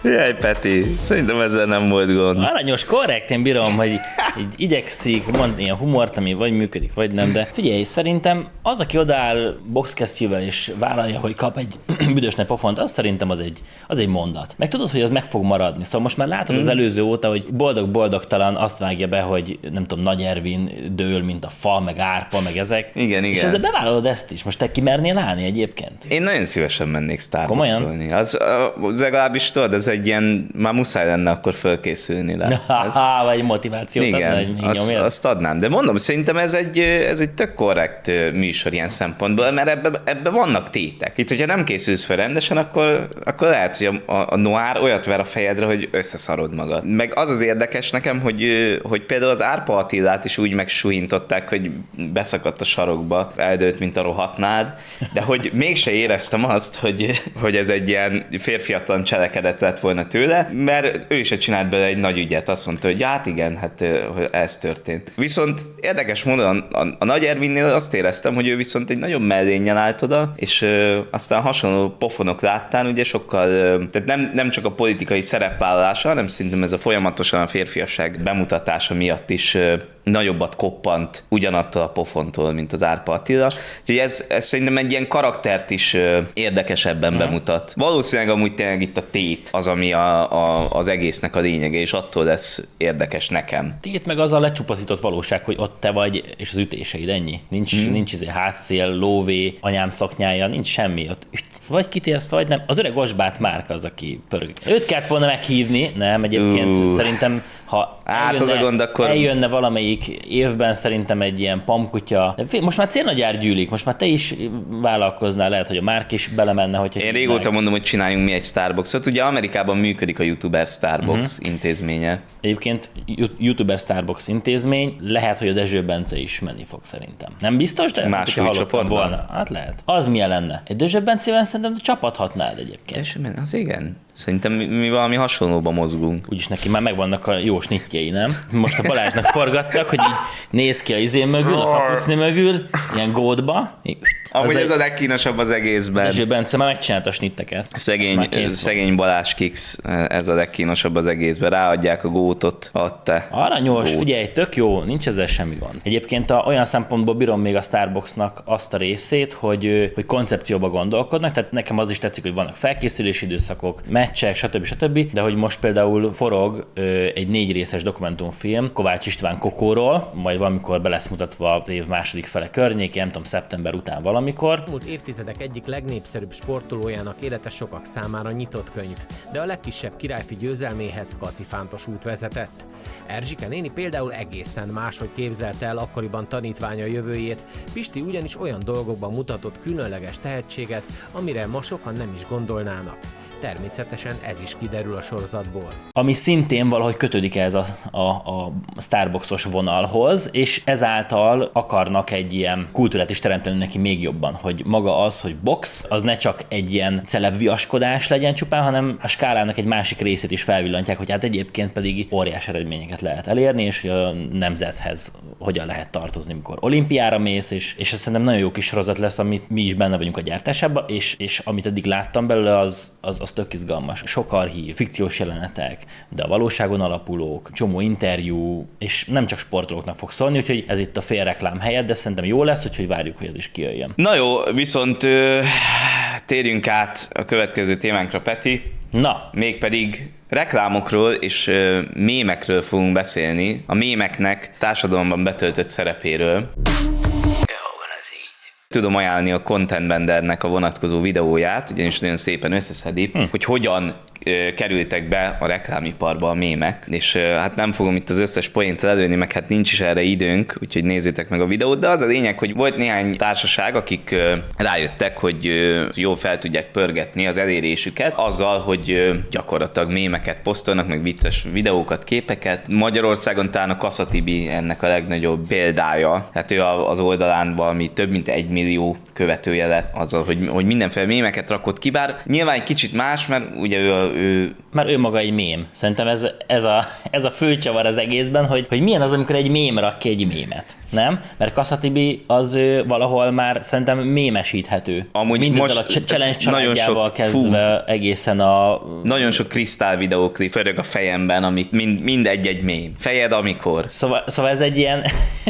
Jaj, Peti, szerintem ezzel nem volt gond. Aranyos, korrekt, én bírom, hogy így igyekszik, mond ilyen humort, ami vagy működik, vagy nem, de figyelj, szerintem az, aki odaáll boxkesztyűvel és vállalja, hogy kap egy büdös ne pofont, az szerintem az egy, az egy mondat. Meg tudod, hogy az meg fog maradni. Szóval most már látod hmm. az előző óta, hogy boldog-boldogtalan azt vágja be, hogy nem tudom, Nagy Ervin dől, mint a fa, meg árpa, meg ezek. Igen, igen. És ezzel bevállalod ezt is. Most te kimernél állni egyébként? Én nagyon szívesen mennék Starbucks-olni. Az, az legalábbis tudod, ez egy ilyen, már muszáj lenne akkor fölkészülni le. Ez, vagy motivációt igen, adna, hogy azt, azt adnám. De mondom, szerintem ez egy, ez egy tök korrekt műsor ilyen szempontból, mert ebben ebbe vannak tétek. Itt, hogyha nem készülsz fel rendesen, akkor, akkor lehet, hogy a, a, a noir olyat ver a fejedre, hogy összeszarod magad. Meg az az érdekes nekem, hogy, hogy például az Árpa Attilát is úgy megsuhintották, hogy beszakadt a sarokba, eldőlt, mint a rohatnád, de hogy mégse éreztem azt, hogy, hogy ez egy ilyen férfiatlan cselekedet lett volna tőle, mert ő se csinált bele egy nagy ügyet. Azt mondta, hogy hát igen, hát ez történt. Viszont érdekes módon a, a Nagy Ervinnél azt éreztem, hogy ő viszont egy nagyon mellénnyel állt oda, és ö, aztán hasonló pofonok láttán, ugye sokkal, ö, tehát nem, nem csak a politikai szerepvállalása, hanem szerintem ez a folyamatosan a férfiasság bemutatása miatt is ö, nagyobbat koppant ugyanattól a pofontól, mint az Árpa Attila. Úgyhogy ez, ez szerintem egy ilyen karaktert is ö, érdekesebben uh-huh. bemutat. Valószínűleg amúgy tényleg itt a tét az, ami a, a, az egésznek a lényege, és attól lesz érdekes nekem. Tét meg az a lecsupaszított valóság, hogy ott te vagy, és az ütéseid, ennyi. Nincs, mm. nincs izé hátszél, lóvé, anyám szaknyája, nincs semmi. Ott üt, vagy kitérsz, vagy nem. Az öreg Osbát Márk az, aki pörög. Őt kellett volna meghívni, nem, egyébként uh. szerintem ha Át eljönne, az a gond, akkor... eljönne valamelyik évben szerintem egy ilyen pamkutya. Most már célnagyár gyűlik, most már te is vállalkoznál, lehet, hogy a Márk is belemenne, hogyha... Én régóta meg... mondom, hogy csináljunk mi egy Starbucksot. Ugye Amerikában működik a YouTuber Starbucks uh-huh. intézménye. Egyébként YouTuber Starbucks intézmény, lehet, hogy a Dezső Bence is menni fog szerintem. Nem biztos, de második csoportban volna. Hát lehet. Az milyen lenne? Egy Dezső Bencével szerintem csapathatnád egyébként. Dezső Bence, az igen. Szerintem mi, mi valami hasonlóban mozgunk. Úgyis neki már megvannak a jó snitjei, nem? Most a Balázsnak forgattak, hogy így néz ki a izén mögül, a kapucni mögül, ilyen gótba. Amúgy ez a legkínosabb az egészben. Dezső Bence már megcsinálta a snitteket. Szegény, szegény Balázs Kix, ez a legkínosabb az egészben. Ráadják a gótot, add te. Aranyos, gót. Figyelj, tök jó, nincs ezzel semmi gond. Egyébként a, olyan szempontból bírom még a Starbucksnak azt a részét, hogy, hogy koncepcióba gondolkodnak, tehát nekem az is tetszik, hogy vannak felkészülési időszakok, meccsek, stb. stb. De hogy most például forog ö, egy négy részes dokumentumfilm Kovács István Kokóról, majd valamikor be lesz mutatva az év második fele környékén, nem tudom, szeptember után valamikor. Múlt évtizedek egyik legnépszerűbb sportolójának élete sokak számára nyitott könyv, de a legkisebb királyfi győzelméhez kacifántos út vezetett. Erzsike néni például egészen máshogy képzelte el akkoriban tanítványa jövőjét, Pisti ugyanis olyan dolgokban mutatott különleges tehetséget, amire ma sokan nem is gondolnának. Természetesen ez is kiderül a sorozatból. Ami szintén valahogy kötődik ez a, a, a Starbucksos vonalhoz, és ezáltal akarnak egy ilyen kultúrát is teremteni neki még jobban, hogy maga az, hogy box, az ne csak egy ilyen celebviaskodás legyen csupán, hanem a skálának egy másik részét is felvillantják, hogy hát egyébként pedig óriás eredményeket lehet elérni, és hogy a nemzethez hogyan lehet tartozni, mikor olimpiára mész, és, és ez szerintem nagyon jó kis sorozat lesz, amit mi is benne vagyunk a gyártásában, és, és amit eddig láttam belőle, az, az, az tök izgalmas. Sok archív, fikciós jelenetek, de a valóságon alapulók, csomó interjú, és nem csak sportolóknak fog szólni, úgyhogy ez itt a félreklám helyett, de szerintem jó lesz, úgyhogy várjuk, hogy ez is kijöjjön. Na jó, viszont ö, térjünk át a következő témánkra, Peti. Na. Mégpedig reklámokról és ö, mémekről fogunk beszélni, a mémeknek társadalomban betöltött szerepéről. Tudom ajánlani a Content Bendernek a vonatkozó videóját, ugyanis nagyon szépen összeszedi, hm. hogy hogyan ö, kerültek be a reklámiparba a mémek, és ö, hát nem fogom itt az összes poént előni, meg hát nincs is erre időnk, úgyhogy nézzétek meg a videót, de az a lényeg, hogy volt néhány társaság, akik ö, rájöttek, hogy ö, jól fel tudják pörgetni az elérésüket, azzal, hogy ö, gyakorlatilag mémeket posztolnak, meg vicces videókat, képeket. Magyarországon talán a Kassa Tibi ennek a legnagyobb példája, hát ő az oldalán valami több mint egy millió követője lett azzal, hogy, hogy mindenféle mémeket rakott ki, bár nyilván egy kicsit más, mert ugye ő ő... Már ő maga egy mém. Szerintem ez, ez, a, ez a főcsavar az egészben, hogy, hogy milyen az, amikor egy mém rak ki egy mémet. Nem? Mert Kassa Tibi az ő, valahol már szerintem mémesíthető. Amúgy mindezzel most a challenge családjával sok, kezdve fú, egészen a... Nagyon sok Krisztál videóklip förög a fejemben, amik mind, mind egy-egy mém. Fejed amikor. Szóval, szóval ez egy ilyen...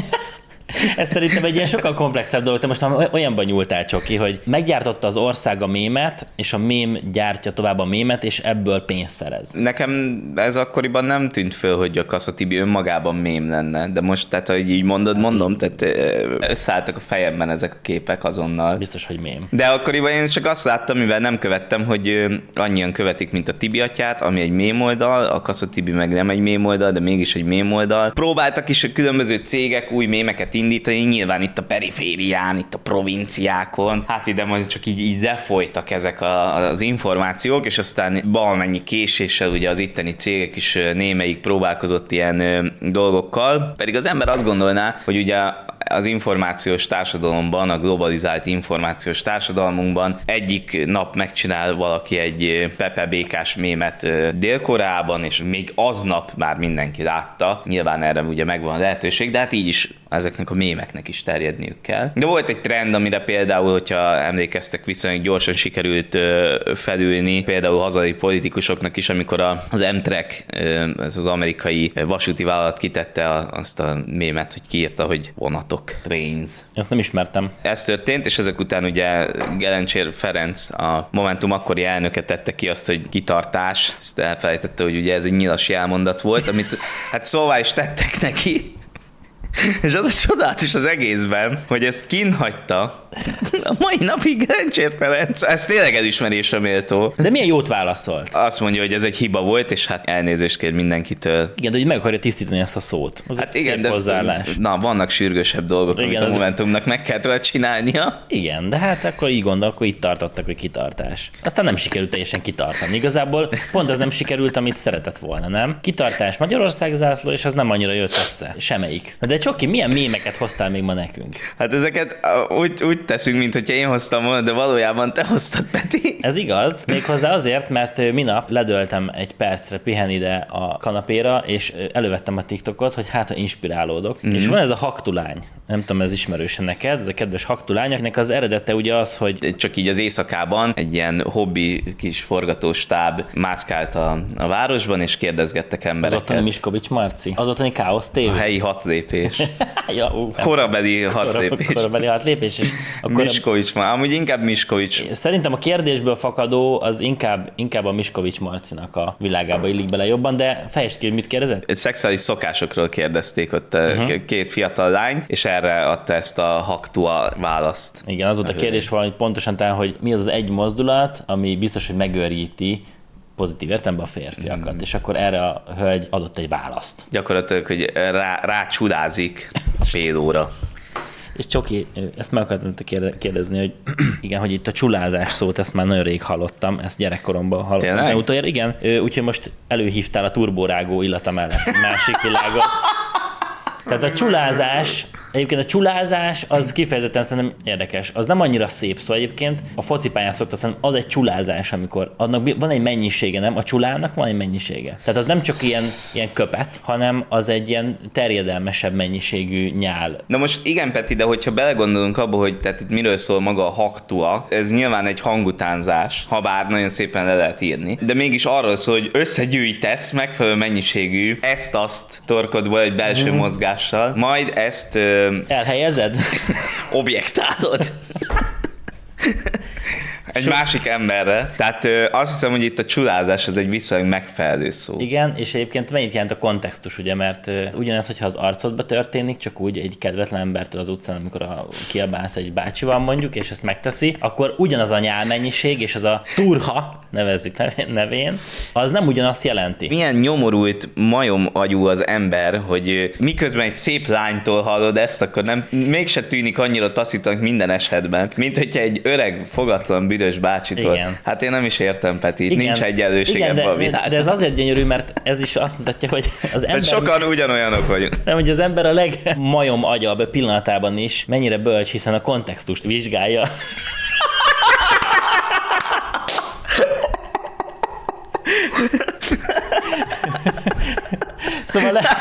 Ez szerintem egy ilyen sokkal komplexebb dolog. Te most olyanban nyúltál, Csoki, hogy meggyártotta az ország a mémet, és a mém gyártja tovább a mémet, és ebből pénzt szerez. Nekem ez akkoriban nem tűnt föl, hogy a Kassa Tibi önmagában mém lenne, de most, tehát, hogy így mondod, mondom, tehát összeálltak a fejemben ezek a képek azonnal. Biztos, hogy mém. De akkoriban én csak azt láttam, mivel nem követtem, hogy annyian követik, mint a Tibi atyát, ami egy mém oldal, a Kassa Tibi meg nem egy mém oldal, de mégis egy mém oldal. Próbáltak is a különböző cégek új mémeket indítani, nyilván itt a periférián, itt a provinciákon. Hát ide majd csak így, így lefolytak ezek a, az információk, és aztán valamennyi késéssel ugye az itteni cégek is némelyik próbálkozott ilyen ö, dolgokkal. Pedig az ember azt gondolná, hogy ugye az információs társadalomban, a globalizált információs társadalmunkban egyik nap megcsinál valaki egy Pepe békás mémet Dél-Koreában, és még aznap már mindenki látta. Nyilván erre ugye megvan a lehetőség, de hát így is ezeknek a mémeknek is terjedniük kell. De volt egy trend, amire például, hogyha emlékeztek, viszonylag gyorsan sikerült felülni, például hazai politikusoknak is, amikor az Amtrak, ez az amerikai vasúti vállalat kitette azt a mémet, hogy kiírta, hogy vonatok, trains. Ezt nem ismertem. Ez történt, és ezek után ugye Gelencsér Ferenc, a Momentum akkori elnöke tette ki azt, hogy kitartás. Ezt elfelejtette, hogy ugye ez egy nyilas jelmondat volt, amit hát szóvá is tettek neki. És az a csodálatos az egészben, hogy ezt kinhagyta a mai napig Gelencsér Ferenc. Ez tényleg elismerésre méltó. De milyen jót válaszolt? Azt mondja, hogy ez egy hiba volt, és hát elnézést kér mindenkitől. Igen, de hogy meg akarja tisztítani ezt a szót. Az hát egy igen, szép de hozzáállás. Na, vannak sürgősebb dolgok, igen, amit a Momentumnak meg kell tőle csinálnia. Igen, de hát akkor így gondol, akkor itt tartottak, hogy kitartás. Aztán nem sikerült teljesen kitartani. Igazából pont az nem sikerült, amit szeretett volna, nem? Kitartás Magyarország zászló, és az nem annyira jött össze. Semmelyik. De Csoki, milyen mémeket hoztál még ma nekünk? Hát ezeket úgy, úgy teszünk, mint hogyha én hoztam volna, de valójában te hoztad, Peti. Ez igaz, méghozzá azért, mert minap ledöltem egy percre pihenni ide a kanapéra, és elővettem a TikTokot, hogy hát, ha inspirálódok. Mm-hmm. És van ez a haktulány. Nem tudom, ez ismerősen neked, ez a kedves haktulány, akinek az eredete ugye az, hogy... Csak így az éjszakában egy ilyen hobbi kis forgatóstáb mászkált a, a városban, és kérdezgettek embereket. Az ottani Miskovics Marci. Az ottani Káosz té vé. A helyi hat lépés. Ja, ú, korabeli hat lépés. Korabeli hat lépés. És akkor Miskovics, amúgy inkább Miskovics. Szerintem a kérdésből fakadó az inkább, inkább a Miskovics Marcinak a világába illik bele jobban, de fejtsd ki, hogy mit kérdezett? Egy szexuális szokásokról kérdezték ott uh-huh. két fiatal lány, és erre adta ezt a haktua választ. Igen, az volt a kérdés valami pontosan talán, hogy mi az az egy mozdulat, ami biztos, hogy megőríti pozitív értelemben a férfiakat, mm. és akkor erre a hölgy adott egy választ. Gyakorlatilag, hogy rá, rácsudázik fél óra. És Csoki, ezt meg akartam kérdezni, hogy igen, hogy itt a csulázás szót, ezt már nagyon rég hallottam, ezt gyerekkoromban hallottam. De utoljára, igen, úgyhogy most előhívtál a turborágó illata mellett egy másik világot. Tehát a csulázás, egyébként a csulázás az kifejezetten szerintem érdekes. Az nem annyira szép szó egyébként. A focipályán szokta szerintem az egy csulázás, amikor annak van egy mennyisége, nem? A csulának van egy mennyisége. Tehát az nem csak ilyen, ilyen köpet, hanem az egy ilyen terjedelmesebb mennyiségű nyál. Na most igen, Peti, de hogyha belegondolunk abba, hogy tehát itt miről szól maga a haktua, ez nyilván egy hangutánzás, ha bár nagyon szépen le lehet írni, de mégis arról szól, hogy összegyűjtesz megfelelő mennyiségű ezt-azt torkodból egy belső mm. mozgással, majd ezt elhelyezed? Objektálod. Egy so... másik emberre. Tehát ö, azt hiszem, hogy itt a csulázás az egy viszonylag megfelelő szó. Igen, és egyébként mennyit jelent a kontextus, ugye, mert ö, ugyanez, hogyha az arcodba történik, csak úgy egy kedvetlen embertől az utcán, amikor a, kiabálsz egy bácsival mondjuk, és ezt megteszi, akkor ugyanaz a nyálmennyiség, és az a turha, nevezzük nevén, az nem ugyanazt jelenti. Milyen nyomorult majom agyú az ember, hogy miközben egy szép lánytól hallod ezt, akkor nem, mégse tűnik annyira taszítanak minden esetben, mint hogyha egy öreg, fogatlan büdös bácsitól. Igen. Hát én nem is értem, Peti, igen, nincs egyenlőség ebben a világban. De ez azért gyönyörű, mert ez is azt mutatja, hogy az ember... Sokan ugyanolyanok vagyunk. Nem, hogy az ember a legmajom agyabb pillanatában is mennyire bölcs, hiszen a kontextust vizsgálja. Szóval le...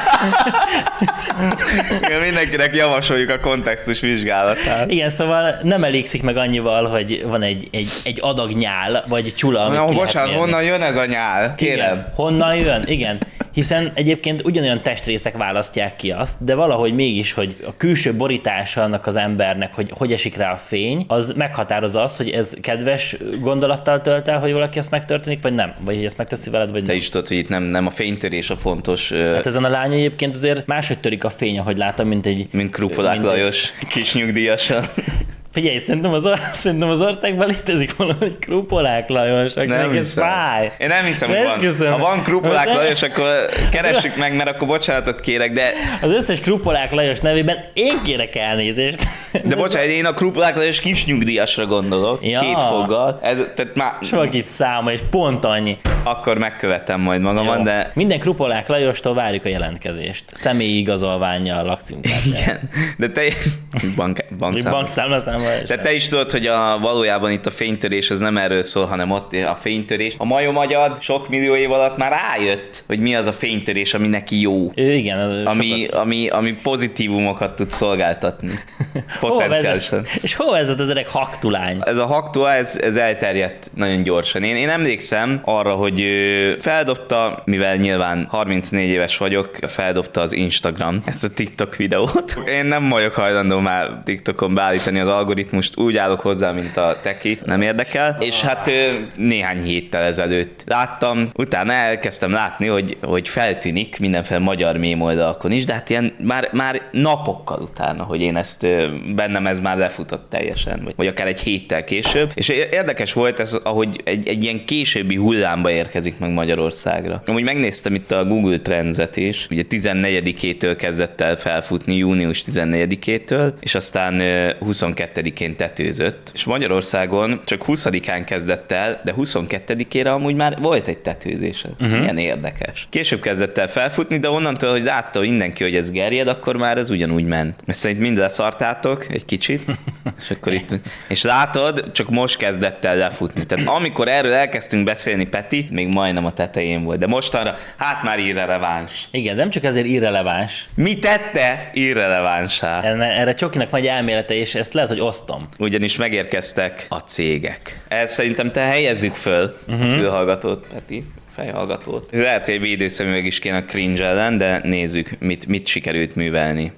Mindenkinek javasoljuk a kontextus vizsgálatát. Igen, szóval nem elégszik meg annyival, hogy van egy, egy, egy adag nyál, vagy csula, amit Na, ki bocsánat, lehet mérni. honnan jön ez a nyál? Kérem. Igen, honnan jön? Igen. Hiszen egyébként ugyanolyan testrészek választják ki azt, de valahogy mégis, hogy a külső borítása annak az embernek, hogy hogy esik rá a fény, az meghatározza azt, hogy ez kedves gondolattal tölt el, hogy valaki ezt megtörténik, vagy nem? Vagy hogy ezt megteszi veled, vagy Te nem? is tudod, hogy itt nem, nem a fénytörés a fontos, Hát ezen a lány egyébként azért máshogy törik a fény, ahogy látom, mint egy... mint Krupolák mint egy- Lajos kis nyugdíjasan. Figyelj, szerintem az, or- szerintem az országban létezik valahogy Krupolák Lajos, akinek ez hiszem. fáj. Én nem hiszem, hogy van. Esküszöm. Ha van Krupolák De- Lajos, akkor keressük meg, mert akkor bocsánatot kérek, de, Az összes Krupolák Lajos nevében én kérek elnézést. de bocsánat, én a Krupolák Lajos kis nyugdíjasra gondolok. Ja. Két foggal. Ez, tehát már És valakit száma, és pont annyi. akkor megkövetem majd magamon, Jó. de Minden Krupolák Lajostól várjuk a jelentkezést. Személyi igazolványjal, lakcímkártyával. igen. De te bank, bankszámla. Bankszámlaszámmal. De te is tudod, hogy a, valójában itt a fénytörés az nem erről szól, hanem ott a fénytörés. A majom agyad sok millió év alatt már rájött, hogy mi az a fénytörés, ami neki jó. Ő, igen. Ami, ami, ami pozitívumokat tud szolgáltatni. Hova Potenciálisan. vezet? És hova vezet ez a haktulány? Ez a haktua, ez, ez elterjedt nagyon gyorsan. Én, én emlékszem arra, hogy ő feldobta, mivel nyilván harmincnégy éves vagyok, feldobta az Instagram ezt a TikTok videót. Én nem vagyok hajlandó már TikTokon beállítani az algoritmust, úgy állok hozzá, mint a teki, nem érdekel. És hát ő, néhány héttel ezelőtt láttam, utána elkezdtem látni, hogy, hogy feltűnik mindenféle magyar mém oldalakon is, de hát ilyen már, már napokkal utána, hogy én ezt ö, bennem ez már lefutott teljesen, vagy, vagy akár egy héttel később. És érdekes volt ez, ahogy egy, egy ilyen későbbi hullámba érkezik meg Magyarországra. Amúgy megnéztem itt a Google Trends-et is, ugye tizennegyedikétől kezdett el felfutni, június tizennegyedikétől, és aztán ö, huszonkettedikén tetőzött. És Magyarországon csak huszadikán kezdett el, de huszonkettedikére amúgy már volt egy tetőzése. Uh-huh. Milyen érdekes. Később kezdett el felfutni, de onnantól, hogy látta mindenki, hogy ez gerjed, akkor már ez ugyanúgy ment. Mert szerint mind leszartátok egy kicsit, és akkor itt, és látod, csak most kezdett el lefutni. Tehát amikor erről elkezdtünk beszélni, Peti, még majdnem a tetején volt, de mostanra, hát már irreleváns. Igen, nem csak ezért irreleváns. Mi tette irrelevánsá? Enne- Erre Csokinak nagy elmélete, és ezt lehet, hogy osztom. Ugyanis megérkeztek a cégek. Ezt szerintem te helyezzük föl uh-huh. a fülhallgatót, Peti, fejhallgatót. Lehet, hogy egy védőszemüveg is kéne a cringe ellen, de nézzük, mit, mit sikerült művelni.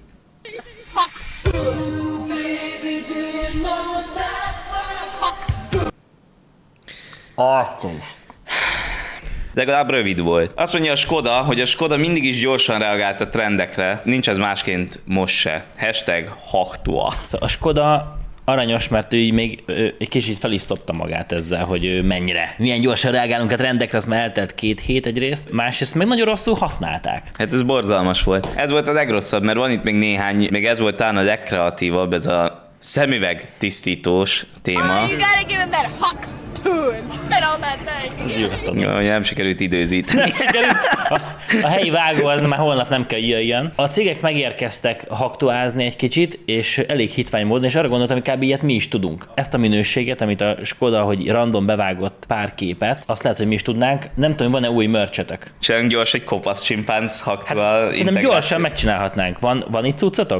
Atya. Legalább rövid volt. Azt mondja a Skoda, hogy a Skoda mindig is gyorsan reagált a trendekre, nincs ez másként most se. Hashtag haktua. Szóval a Skoda aranyos, mert ő így még ö, egy kicsit felisztotta magát ezzel, hogy ő mennyire, milyen gyorsan reagálunk a trendekre, az már eltelt két hét egyrészt, másrészt meg nagyon rosszul használták. Hát ez borzalmas volt. Ez volt a legrosszabb, mert van itt még néhány, még ez volt talán a legkreatívabb, ez a szemüveg tisztítós téma. You gotta give him that huck too and spit on that thing. Ez jó, ezt adom. Ja, nem sikerült időzíteni. A, a helyi vágó az már holnap nem kell jöjjön. A cégek megérkeztek haktuázni egy kicsit, és elég hitvány módon, és arra gondoltam, hogy kb. Ilyet mi is tudunk. Ezt a minőséget, amit a Skoda, hogy random bevágott pár képet, azt lehet, hogy mi is tudnánk. Nem tudom, van-e új merchetek? Csak gyors egy kopasz csimpánz haktual Hát, szerintem integráció. gyorsan megcsinálhatnánk. Van, van itt cuccatok?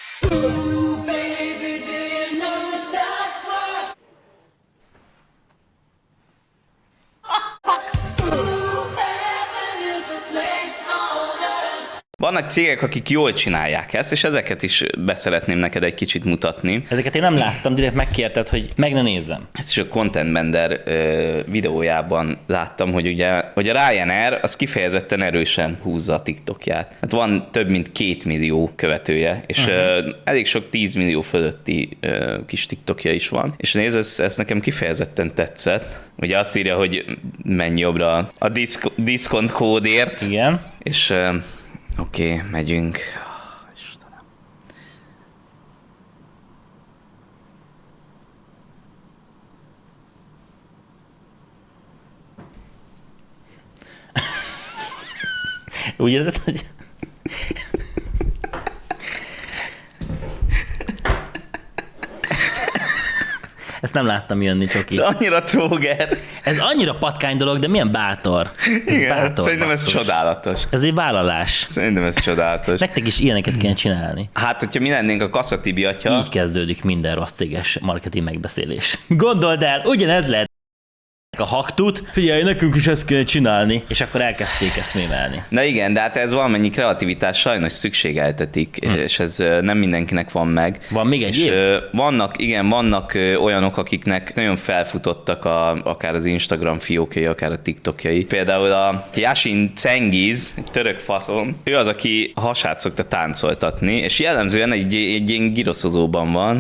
Vannak cégek, akik jól csinálják ezt, és ezeket is beszeretném neked egy kicsit mutatni. Ezeket én nem láttam, direkt megkérted, hogy meg ne nézzem. Ezt is a Content Bender ö, videójában láttam, hogy ugye, hogy a Ryanair az kifejezetten erősen húzza a TikTokját. Hát van több mint két millió követője, és uh-huh. ö, elég sok tíz millió fölötti ö, kis TikTokja is van. És nézd, ez, ez nekem kifejezetten tetszett. Ugye azt írja, hogy menj jobbra a diszk, diszkont kódért, Igen. és ö, oké, okay, megyünk. Oh, Istenem. Úgy érzed, hogy... Ezt nem láttam jönni, Csoki. Ez annyira tróger. Ez annyira patkány dolog, de milyen bátor. Ez Igen, bátor, szerintem ez basszus. csodálatos. Ez egy vállalás. Szerintem ez csodálatos. Nektek is ilyeneket kéne csinálni. Hát, hogyha mi lennénk a Kassa Tibi atya, Így kezdődik minden rossz céges marketing megbeszélés. Gondold el, ugyanez lehet a haktut, figyelj, nekünk is ezt kéne csinálni, és akkor elkezdték ezt mémelni. na igen, de hát ez valamennyi kreativitás sajnos szükségeltetik, hm. és ez ö, nem mindenkinek van meg. Van még egy és év? ö, vannak, igen, vannak ö, olyanok, akiknek nagyon felfutottak a, akár az Instagram fiókjai, akár a TikTokjai. Például a Yasin Cengiz, török faszon, ő az, aki a hasát szokta táncoltatni, és jellemzően egy, egy ilyen giroszozóban van.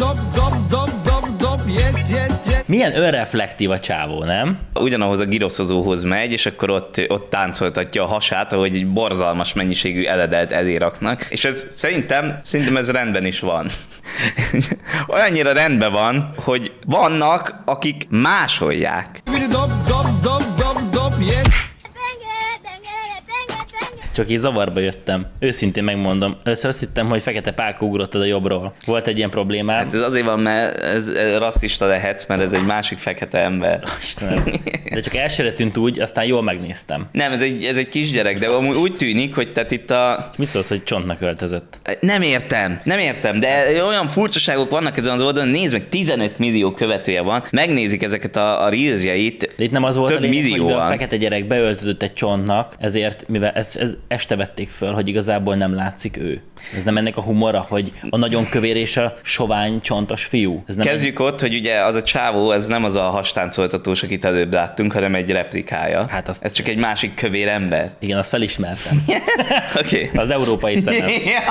Milyen önreflektív a csávó, nem? Ugyanahoz a giroszozóhoz megy, és akkor ott, ott táncoltatja a hasát, ahogy egy borzalmas mennyiségű eledelt elé raknak. És ez szerintem, szerintem ez rendben is van. Olyannyira rendben van, hogy vannak, akik másolják. Csak így zavarba jöttem. Őszintén megmondom. Először azt hittem, hogy Fekete Pálka ugrott a jobbról. Volt egy ilyen problémám. Hát ez azért van, mert ez, ez rasszista lehetsz, mert ez egy másik fekete ember. Istenem. De csak elsőre tűnt úgy, aztán jól megnéztem. Nem, ez egy, ez egy kisgyerek, de amúgy úgy tűnik, hogy tehát itt a... Mit szólsz, hogy csontnak öltözött? Nem értem, nem értem, de olyan furcsaságok vannak ezen az oldalon, nézd meg, tizenöt millió követője van, megnézik ezeket a, a reelsjeit, De itt nem az volt több a lényeg, hogy mivel a millióan. fekete gyerek beöltözött egy csontnak, ezért, mivel ez, ez este vették föl, hogy igazából nem látszik ő. Ez nem ennek a humora, hogy a nagyon kövér és a sovány csontos fiú. Ez nem Kezdjük ott, hogy ugye az a csávó, ez nem az a hastáncoltatós, akit előbb láttunk, hanem egy replikája. Hát azt- Ez csak egy másik kövér ember. Egy... Igen, azt felismertem. Oké. Az európai szemem.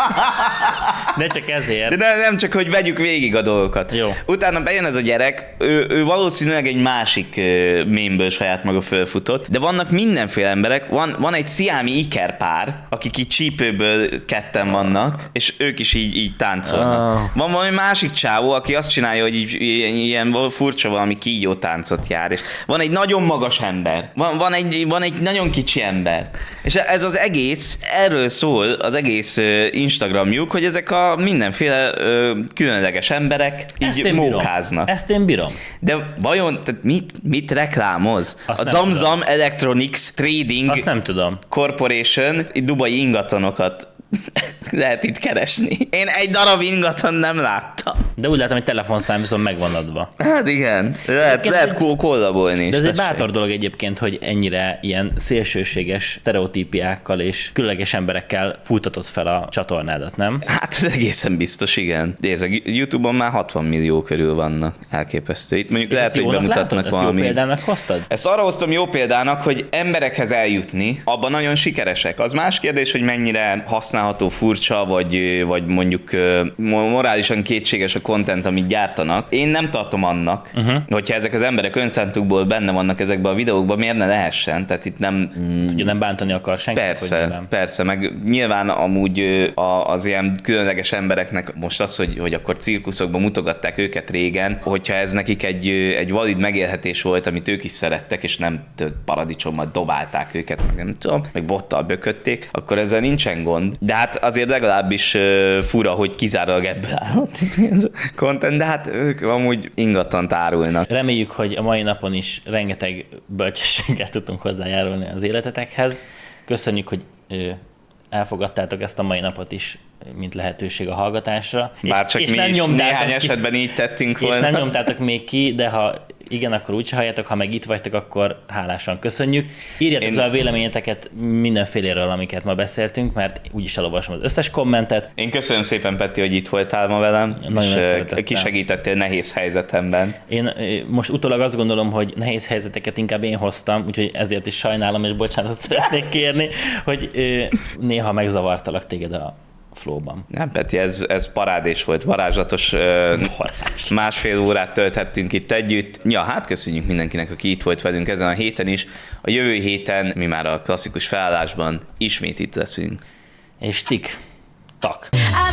De csak ezért. De nem, nem csak, hogy vegyük végig a dolgokat. Jó. Utána bejön ez a gyerek, ő, ő valószínűleg egy másik ö, mémből saját maga fölfutott, de vannak mindenféle emberek, van, van egy sziámi ikerpár, akik így csípőből ketten vannak, és ők is így, így táncolnak. Oh. Van valami másik csávó, aki azt csinálja, hogy így, ilyen, ilyen furcsa valami kígyó táncot jár, és van egy nagyon magas ember, van, van, egy, van egy nagyon kicsi ember, és ez az egész, erről szól az egész ö, Instagramjuk, hogy ezek a mindenféle ö, különleges emberek Ezt így én bírom. mókáznak. Ezt én bírom. De vajon, tehát mit, mit reklámoz? Azt a nem Zamzam Electronics Trading Azt nem tudom. Corporation itt dubai ingatlanokat lehet itt keresni. Én egy darab ingatlan nem láttam. De úgy látom, hogy telefonszám viszont megvan adva. Hát igen, lehet, Egyébként lehet egy- kó- kollabolni is. De ez egy tessék. bátor dolog egyébként, hogy ennyire ilyen szélsőséges sztereotípiákkal és különleges emberekkel futtatott fel a csatornádat, nem? Hát ez egészen biztos, igen. De ezek YouTube-on már hatvan millió körül vannak. Elképesztő. Itt mondjuk És lehet, ezt hogy jónak bemutatnak látod? Ezt valami. jó példának hoztad? Ezt arra hoztam jó példának, hogy emberekhez eljutni, abban nagyon sikeresek. Az más kérdés, hogy mennyire használható, furcsa, vagy, vagy mondjuk ö, morálisan kétséges a content, amit gyártanak. Én nem tartom annak, uh-huh. hogyha ezek az emberek önszántukból benne vannak ezekben a videókban, miért ne lehessen? Tehát itt nem... Ugye nem bántani akar senki. Persze, persze, meg nyilván amúgy ö, a, az ilyen különleges embereknek most az, hogy, hogy akkor cirkuszokban mutogatták őket régen, hogyha ez nekik egy, ö, egy valid megélhetés volt, amit ők is szerettek, és nem t- paradicsommal dobálták őket, meg nem tudom, meg bottal bökötték, akkor ezzel nincsen gond. De hát azért legalábbis ö, fura, hogy kizárólag ebből állott ez a content, de hát ők amúgy ingatlant árulnak. Reméljük, hogy a mai napon is rengeteg bölcsességgel tudtunk hozzájárulni az életetekhez. Köszönjük, hogy ö, elfogadtátok ezt a mai napot is, mint lehetőség a hallgatásra. Bár csak mi is néhány esetben így tettünk És volna. nem nyomtátok még ki, de ha igen, akkor úgyse halljátok, ha meg itt vagytok, akkor hálásan köszönjük. Írjátok Én- le a véleményeteket mindenféléről, amiket ma beszéltünk, mert úgyis elolvasom az összes kommentet. Én köszönöm szépen, Peti, hogy itt voltál ma velem, Nagyon és szeretettel. ö, kisegítettél nehéz helyzetemben. Én ö, most utólag azt gondolom, hogy nehéz helyzeteket inkább én hoztam, úgyhogy ezért is sajnálom, és bocsánatot szeretnék kérni, hogy ö, néha megzavartalak téged a flowban. Nem, Peti, ez, ez parádés volt, varázslatos ö, másfél órát tölthettünk itt együtt. Ja, hát köszönjük mindenkinek, aki itt volt velünk ezen a héten is. A jövő héten mi már a klasszikus felállásban ismét itt leszünk. És tik, tak. I